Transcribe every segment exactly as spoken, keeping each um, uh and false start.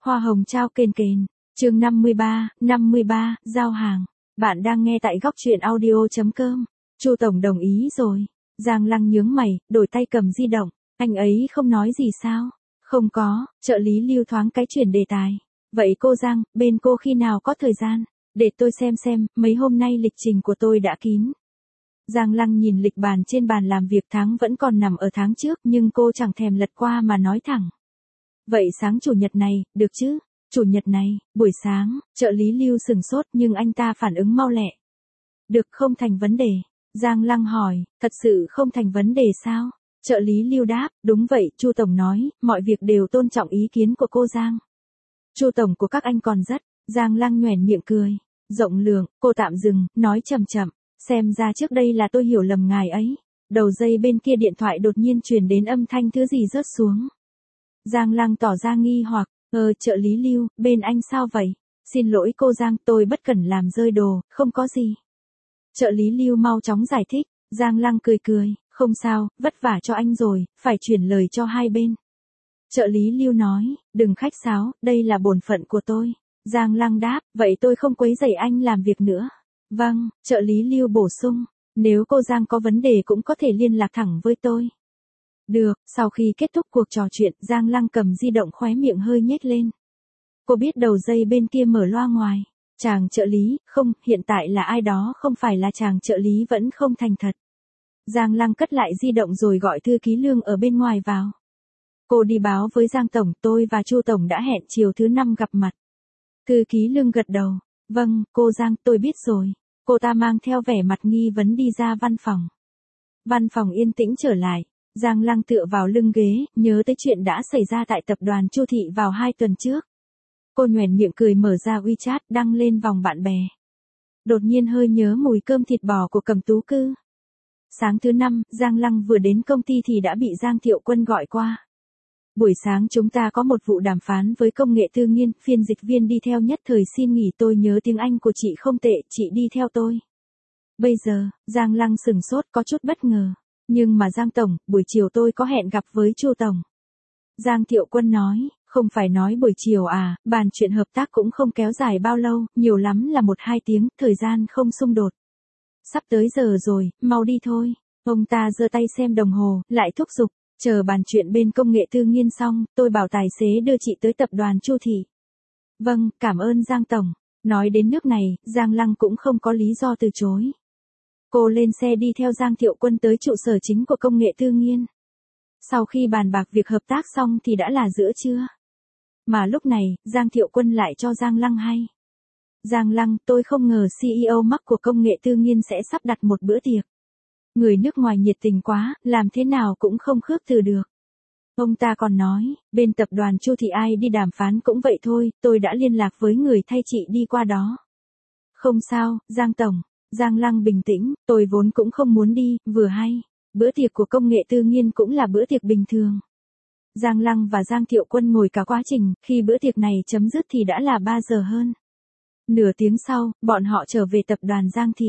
Hoa hồng trao kền kền. Chương năm mươi ba, năm mươi ba, giao hàng. Bạn đang nghe tại góc truyện audio chấm com. Chu tổng đồng ý rồi. Giang Lăng nhướng mày, đổi tay cầm di động. Anh ấy không nói gì sao? Không có, trợ lý Lưu thoáng cái chuyển đề tài. Vậy cô Giang, bên cô khi nào có thời gian? Để tôi xem xem, mấy hôm nay lịch trình của tôi đã kín. Giang Lăng nhìn lịch bàn trên bàn làm việc, tháng vẫn còn nằm ở tháng trước nhưng cô chẳng thèm lật qua mà nói thẳng. Vậy sáng chủ nhật này, được chứ? Chủ nhật này, buổi sáng, trợ lý Lưu sừng sốt nhưng anh ta phản ứng mau lẹ. Được, không thành vấn đề. Giang Lăng hỏi, thật sự không thành vấn đề sao? Trợ lý Lưu đáp, đúng vậy, Chu tổng nói, mọi việc đều tôn trọng ý kiến của cô Giang. Chu tổng của các anh còn rất. Giang Lăng nhoẻn miệng cười, rộng lượng, cô tạm dừng, nói chậm chậm, xem ra trước đây là tôi hiểu lầm ngài ấy. Đầu dây bên kia điện thoại đột nhiên truyền đến âm thanh thứ gì rớt xuống. Giang Lăng tỏ ra nghi hoặc, ờ trợ lý Lưu, bên anh sao vậy? Xin lỗi cô Giang, tôi bất cẩn làm rơi đồ, không có gì. Trợ lý Lưu mau chóng giải thích. Giang Lăng cười cười, không sao, vất vả cho anh rồi, phải chuyển lời cho hai bên. Trợ lý Lưu nói, đừng khách sáo, đây là bổn phận của tôi. Giang Lăng đáp, vậy tôi không quấy rầy anh làm việc nữa. Vâng, trợ lý Lưu bổ sung, nếu cô Giang có vấn đề cũng có thể liên lạc thẳng với tôi. Được, sau khi kết thúc cuộc trò chuyện, Giang Lăng cầm di động, khóe miệng hơi nhếch lên. Cô biết đầu dây bên kia mở loa ngoài. Chàng trợ lý, không, hiện tại là ai đó, không phải là chàng trợ lý vẫn không thành thật. Giang Lăng cất lại di động rồi gọi thư ký Lương ở bên ngoài vào. Cô đi báo với Giang tổng, tôi và Chu tổng đã hẹn chiều thứ năm gặp mặt. Thư ký Lương gật đầu. Vâng, cô Giang, tôi biết rồi. Cô ta mang theo vẻ mặt nghi vấn đi ra văn phòng. Văn phòng yên tĩnh trở lại. Giang Lăng tựa vào lưng ghế, nhớ tới chuyện đã xảy ra tại tập đoàn Chu Thị vào hai tuần trước. Cô nhoẻn miệng cười, mở ra WeChat, đăng lên vòng bạn bè. Đột nhiên hơi nhớ mùi cơm thịt bò của Cẩm Tú Cư. Sáng thứ năm, Giang Lăng vừa đến công ty thì đã bị Giang Thiệu Quân gọi qua. Buổi sáng chúng ta có một vụ đàm phán với công nghệ tư nghiên, phiên dịch viên đi theo nhất thời xin nghỉ, tôi nhớ tiếng Anh của chị không tệ, chị đi theo tôi. Bây giờ, Giang Lăng sừng sốt, có chút bất ngờ. Nhưng mà Giang tổng, buổi chiều tôi có hẹn gặp với Chu tổng. Giang Thiệu Quân nói, không phải nói buổi chiều à, bàn chuyện hợp tác cũng không kéo dài bao lâu, nhiều lắm là một hai tiếng, thời gian không xung đột. Sắp tới giờ rồi, mau đi thôi. Ông ta giơ tay xem đồng hồ, lại thúc giục, chờ bàn chuyện bên công nghệ tư nghiên xong, tôi bảo tài xế đưa chị tới tập đoàn Chu Thị. Vâng, cảm ơn Giang tổng. Nói đến nước này, Giang Lăng cũng không có lý do từ chối. Cô lên xe đi theo Giang Thiệu Quân tới trụ sở chính của công nghệ tư nghiên. Sau khi bàn bạc việc hợp tác xong thì đã là giữa trưa. Mà lúc này, Giang Thiệu Quân lại cho Giang Lăng hay. Giang Lăng, tôi không ngờ xê e ô Mark của công nghệ tư nghiên sẽ sắp đặt một bữa tiệc. Người nước ngoài nhiệt tình quá, làm thế nào cũng không khước từ được. Ông ta còn nói, bên tập đoàn Chu Thị ai đi đàm phán cũng vậy thôi, tôi đã liên lạc với người thay chị đi qua đó. Không sao, Giang tổng. Giang Lăng bình tĩnh, tôi vốn cũng không muốn đi, vừa hay. Bữa tiệc của công nghệ tư nghiên cũng là bữa tiệc bình thường. Giang Lăng và Giang Thiệu Quân ngồi cả quá trình, khi bữa tiệc này chấm dứt thì đã là ba giờ hơn. Nửa tiếng sau, bọn họ trở về tập đoàn Giang Thị.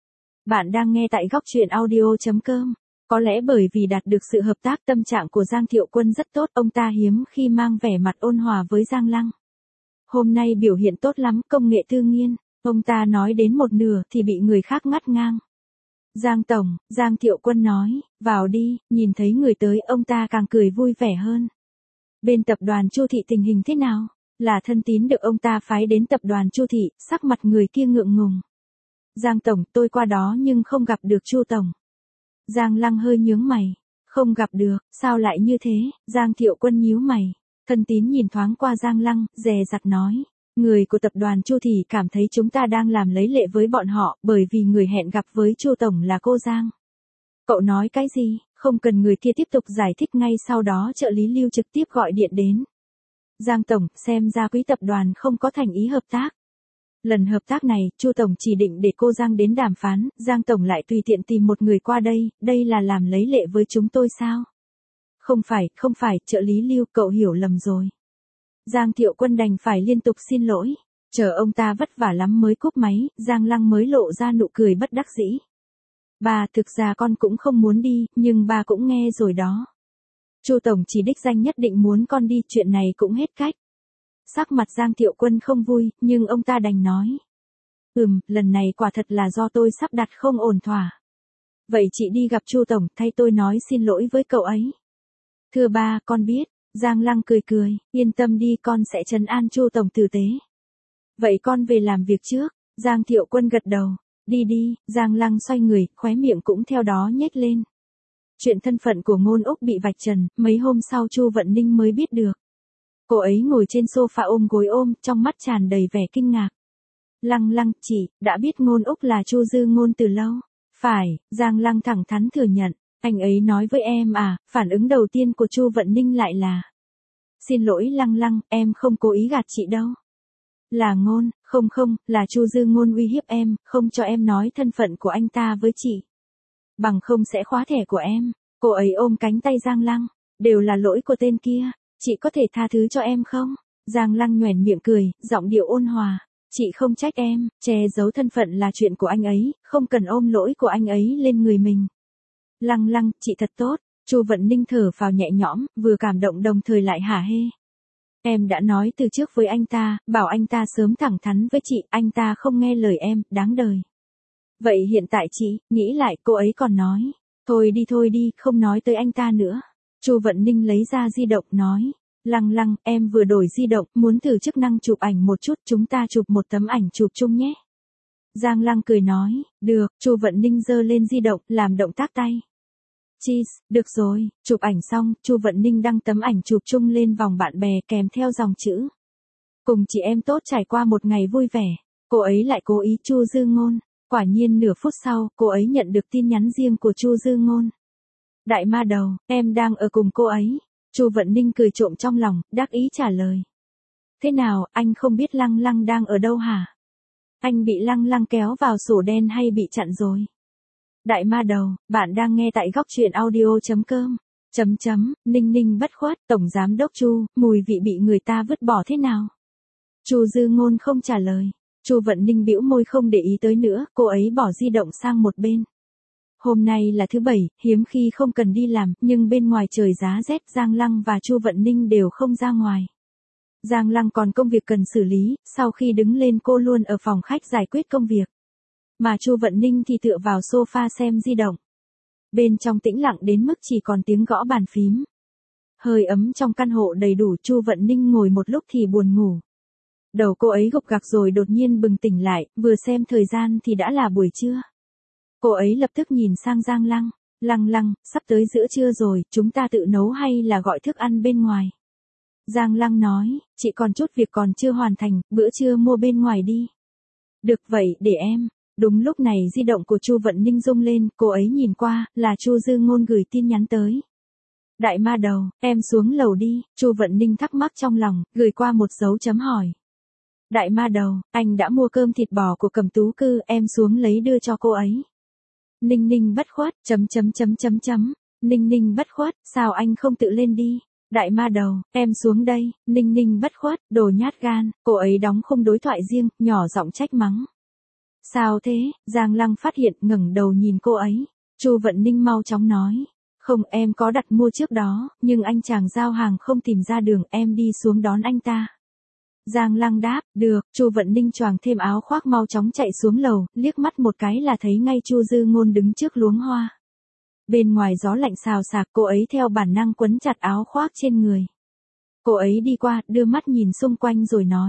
Bạn đang nghe tại góc truyện audio chấm com. Có lẽ bởi vì đạt được sự hợp tác, tâm trạng của Giang Thiệu Quân rất tốt, ông ta hiếm khi mang vẻ mặt ôn hòa với Giang Lăng. Hôm nay biểu hiện tốt lắm, công nghệ tư nghiên. Ông ta nói đến một nửa thì bị người khác ngắt ngang. Giang tổng, Giang Thiệu Quân nói, vào đi, nhìn thấy người tới ông ta càng cười vui vẻ hơn. Bên tập đoàn Chu Thị tình hình thế nào? Là thân tín được ông ta phái đến tập đoàn Chu Thị, sắc mặt người kia ngượng ngùng. Giang tổng, tôi qua đó nhưng không gặp được Chu tổng. Giang Lăng hơi nhướng mày. Không gặp được, sao lại như thế? Giang Thiệu Quân nhíu mày. Thân tín nhìn thoáng qua Giang Lăng, dè dặt nói. Người của tập đoàn Chu Thị cảm thấy chúng ta đang làm lấy lệ với bọn họ, bởi vì người hẹn gặp với Chu tổng là cô Giang. Cậu nói cái gì? Không cần người kia tiếp tục giải thích, ngay sau đó trợ lý Lưu trực tiếp gọi điện đến. Giang tổng, xem ra quý tập đoàn không có thành ý hợp tác. Lần hợp tác này, Chu tổng chỉ định để cô Giang đến đàm phán, Giang tổng lại tùy tiện tìm một người qua đây, đây là làm lấy lệ với chúng tôi sao? Không phải, không phải, trợ lý Lưu, cậu hiểu lầm rồi. Giang Thiệu Quân đành phải liên tục xin lỗi. Chờ ông ta vất vả lắm mới cúp máy, Giang Lăng mới lộ ra nụ cười bất đắc dĩ. Bà, thực ra con cũng không muốn đi, nhưng bà cũng nghe rồi đó. Chu tổng chỉ đích danh nhất định muốn con đi, chuyện này cũng hết cách. Sắc mặt Giang Thiệu Quân không vui, nhưng ông ta đành nói. Ừm, lần này quả thật là do tôi sắp đặt không ổn thỏa. Vậy chị đi gặp Chu Tổng, thay tôi nói xin lỗi với cậu ấy. Thưa ba, con biết. Giang Lăng cười cười, yên tâm đi, con sẽ trấn an Chu Tổng tử tế. Vậy con về làm việc trước. Giang Thiệu Quân gật đầu. Đi đi, Giang Lăng xoay người, khóe miệng cũng theo đó nhếch lên. Chuyện thân phận của Ngôn Úc bị vạch trần, mấy hôm sau Chu Vận Ninh mới biết được. Cô ấy ngồi trên sofa ôm gối ôm, trong mắt tràn đầy vẻ kinh ngạc. Lăng Lăng, chị, đã biết Ngôn Úc là Chu Dư Ngôn từ lâu. Phải, Giang Lăng thẳng thắn thừa nhận. Anh ấy nói với em à, phản ứng đầu tiên của Chu Vận Ninh lại là. Xin lỗi Lăng Lăng, em không cố ý gạt chị đâu. Là Ngôn, không không, là Chu Dư Ngôn uy hiếp em, không cho em nói thân phận của anh ta với chị. Bằng không sẽ khóa thẻ của em. Cô ấy ôm cánh tay Giang Lăng. Đều là lỗi của tên kia, chị có thể tha thứ cho em không? Giang Lăng nhoẻn miệng cười, giọng điệu ôn hòa. Chị không trách em, che giấu thân phận là chuyện của anh ấy, không cần ôm lỗi của anh ấy lên người mình. Lăng Lăng, chị thật tốt. Chu Vận Ninh thở phào nhẹ nhõm, vừa cảm động đồng thời lại hả hê. Em đã nói từ trước với anh ta, bảo anh ta sớm thẳng thắn với chị, anh ta không nghe lời em, đáng đời. Vậy hiện tại chị, nghĩ lại, cô ấy còn nói. Thôi đi thôi đi, không nói tới anh ta nữa. Chu Vận Ninh lấy ra di động nói. Lăng Lăng, em vừa đổi di động, muốn thử chức năng chụp ảnh một chút, chúng ta chụp một tấm ảnh chụp chung nhé. Giang Lăng cười nói, được. Chu Vận Ninh giơ lên di động, làm động tác tay. Cheese, được rồi. Chụp ảnh xong, Chu Vận Ninh đăng tấm ảnh chụp chung lên vòng bạn bè kèm theo dòng chữ. Cùng chị em tốt trải qua một ngày vui vẻ. Cô ấy lại cố ý Chu Dư Ngôn. Quả nhiên nửa phút sau, cô ấy nhận được tin nhắn riêng của Chu Dư Ngôn. Đại ma đầu, em đang ở cùng cô ấy. Chu Vận Ninh cười trộm trong lòng, đắc ý trả lời. Thế nào, anh không biết Lăng Lăng đang ở đâu hả? Anh bị Lăng Lăng kéo vào sổ đen hay bị chặn rồi? Đại ma đầu, bạn đang nghe tại góc truyện audio.com. Chấm chấm, Ninh Ninh bất khuất, Tổng Giám Đốc Chu, mùi vị bị người ta vứt bỏ thế nào? Chu Dư Ngôn không trả lời. Chu Vận Ninh bĩu môi không để ý tới nữa, cô ấy bỏ di động sang một bên. Hôm nay là thứ bảy, hiếm khi không cần đi làm, nhưng bên ngoài trời giá rét, Giang Lăng và Chu Vận Ninh đều không ra ngoài. Giang Lăng còn công việc cần xử lý, sau khi đứng lên cô luôn ở phòng khách giải quyết công việc. Mà Chu Vận Ninh thì tựa vào sofa xem di động. Bên trong tĩnh lặng đến mức chỉ còn tiếng gõ bàn phím. Hơi ấm trong căn hộ đầy đủ, Chu Vận Ninh ngồi một lúc thì buồn ngủ. Đầu cô ấy gục gặc rồi đột nhiên bừng tỉnh lại, vừa xem thời gian thì đã là buổi trưa. Cô ấy lập tức nhìn sang Giang Lăng. Lăng Lăng, sắp tới giữa trưa rồi, chúng ta tự nấu hay là gọi thức ăn bên ngoài? Giang Lăng nói, chị còn chút việc còn chưa hoàn thành, bữa trưa mua bên ngoài đi. Được vậy, để em. Đúng lúc này di động của Chu Vận Ninh rung lên, cô ấy nhìn qua, là Chu Dư Ngôn gửi tin nhắn tới. Đại ma đầu, em xuống lầu đi. Chu Vận Ninh thắc mắc trong lòng, gửi qua một dấu chấm hỏi. Đại ma đầu, anh đã mua cơm thịt bò của Cẩm Tú Cư, em xuống lấy đưa cho cô ấy. Ninh Ninh bất khuất, chấm chấm chấm chấm chấm. Ninh Ninh bất khuất, sao anh không tự lên đi? Đại ma đầu, em xuống đây. Ninh Ninh bất khuất, đồ nhát gan. Cô ấy đóng khung đối thoại riêng, nhỏ giọng trách mắng. Sao thế? Giang Lăng phát hiện, ngẩng đầu nhìn cô ấy. Chu Vận Ninh mau chóng nói. Không, em có đặt mua trước đó, nhưng anh chàng giao hàng không tìm ra đường, em đi xuống đón anh ta. Giang Lăng đáp, được. Chu Vận Ninh choàng thêm áo khoác mau chóng chạy xuống lầu, liếc mắt một cái là thấy ngay Chu Dư Ngôn đứng trước luống hoa. Bên ngoài gió lạnh xào xạc, cô ấy theo bản năng quấn chặt áo khoác trên người. Cô ấy đi qua, đưa mắt nhìn xung quanh rồi nói.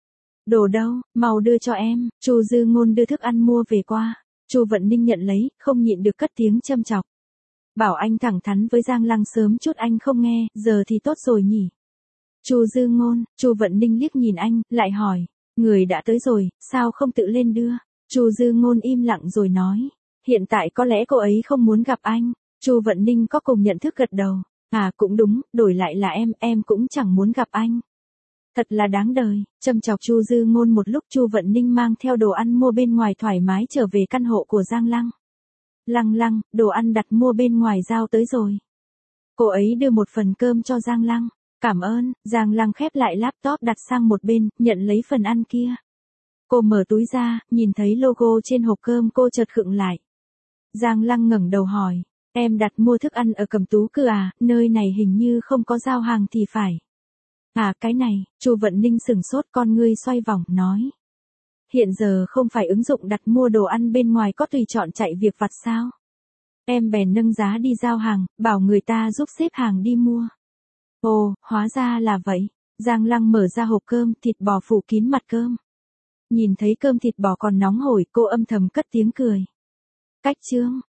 Đồ đâu, mau đưa cho em. Chu Dư Ngôn đưa thức ăn mua về qua. Chu Vận Ninh nhận lấy, không nhịn được cất tiếng châm chọc. Bảo anh thẳng thắn với Giang Lăng sớm chút anh không nghe, giờ thì tốt rồi nhỉ. Chu Dư Ngôn, Chu Vận Ninh liếc nhìn anh, lại hỏi, người đã tới rồi, sao không tự lên đưa? Chu Dư Ngôn im lặng rồi nói, hiện tại có lẽ cô ấy không muốn gặp anh. Chu Vận Ninh có cùng nhận thức gật đầu, à cũng đúng, đổi lại là em, em cũng chẳng muốn gặp anh. Thật là đáng đời. Châm chọc Chu Dư Ngôn một lúc, Chu Vận Ninh mang theo đồ ăn mua bên ngoài thoải mái trở về căn hộ của Giang Lăng. Lăng Lăng, đồ ăn đặt mua bên ngoài giao tới rồi. Cô ấy đưa một phần cơm cho Giang Lăng. Cảm ơn. Giang Lăng khép lại laptop đặt sang một bên, nhận lấy phần ăn kia. Cô mở túi ra, nhìn thấy logo trên hộp cơm cô chợt khựng lại. Giang Lăng ngẩng đầu hỏi, em đặt mua thức ăn ở Cẩm Tú Cư à, nơi này hình như không có giao hàng thì phải. À cái này, Chu Vận Ninh sừng sốt, con ngươi xoay vòng, nói. Hiện giờ không phải ứng dụng đặt mua đồ ăn bên ngoài có tùy chọn chạy việc vặt sao? Em bèn nâng giá đi giao hàng, bảo người ta giúp xếp hàng đi mua. Ồ, hóa ra là vậy. Giang Lăng mở ra hộp cơm, thịt bò phủ kín mặt cơm. Nhìn thấy cơm thịt bò còn nóng hổi, cô âm thầm cất tiếng cười. Cách chương.